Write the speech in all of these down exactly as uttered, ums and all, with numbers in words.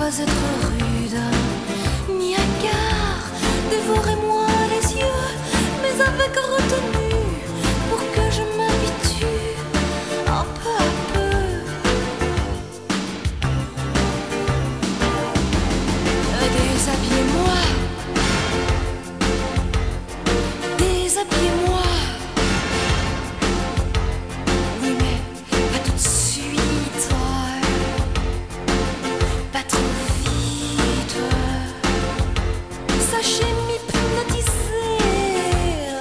pas être rude, ni hagard, dévorez-moi les yeux, mais avec retenue, pour que je m'habitue un peu à peu. Déshabillez-moi, déshabillez-moi. Oui, mais pas tout de suite, pas trop vite. Sachez m'hypnotiser,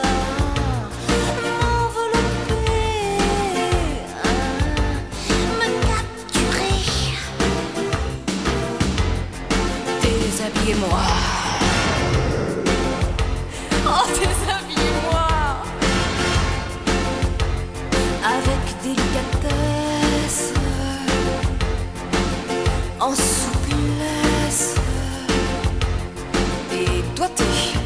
m'envelopper, me capturer. Déshabillez-moi. Oh, déshabillez-moi. Avec délicatesse, en souplesse et doigté.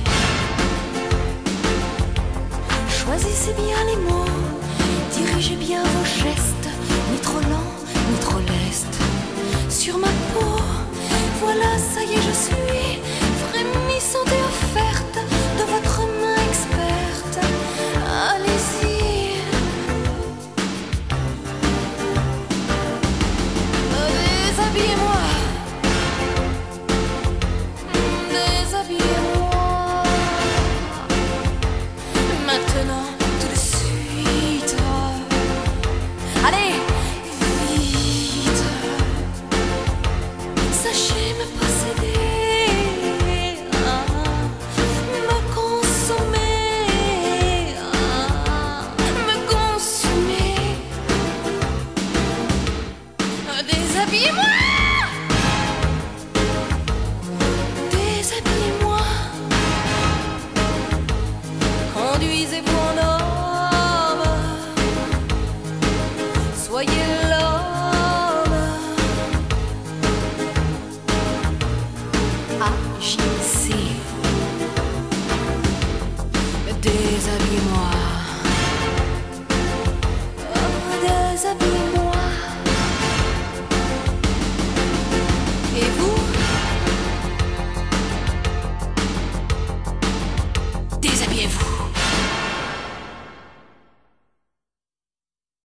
Choisissez bien les mots, dirigez bien vos gestes, ni trop lent, ni trop leste. Sur ma peau, voilà, ça y est, je suis frémissante et offerte de votre main experte. Allez-y. Déshabillez-moi, déshabillez-moi. Maintenant, tout de suite. Allez, vite. Sachez me posséder, me consommer, me consumer. Déshabillez-moi. Déshabillez-moi. Conduisez-vous en homme. Soyez l'homme. Agis.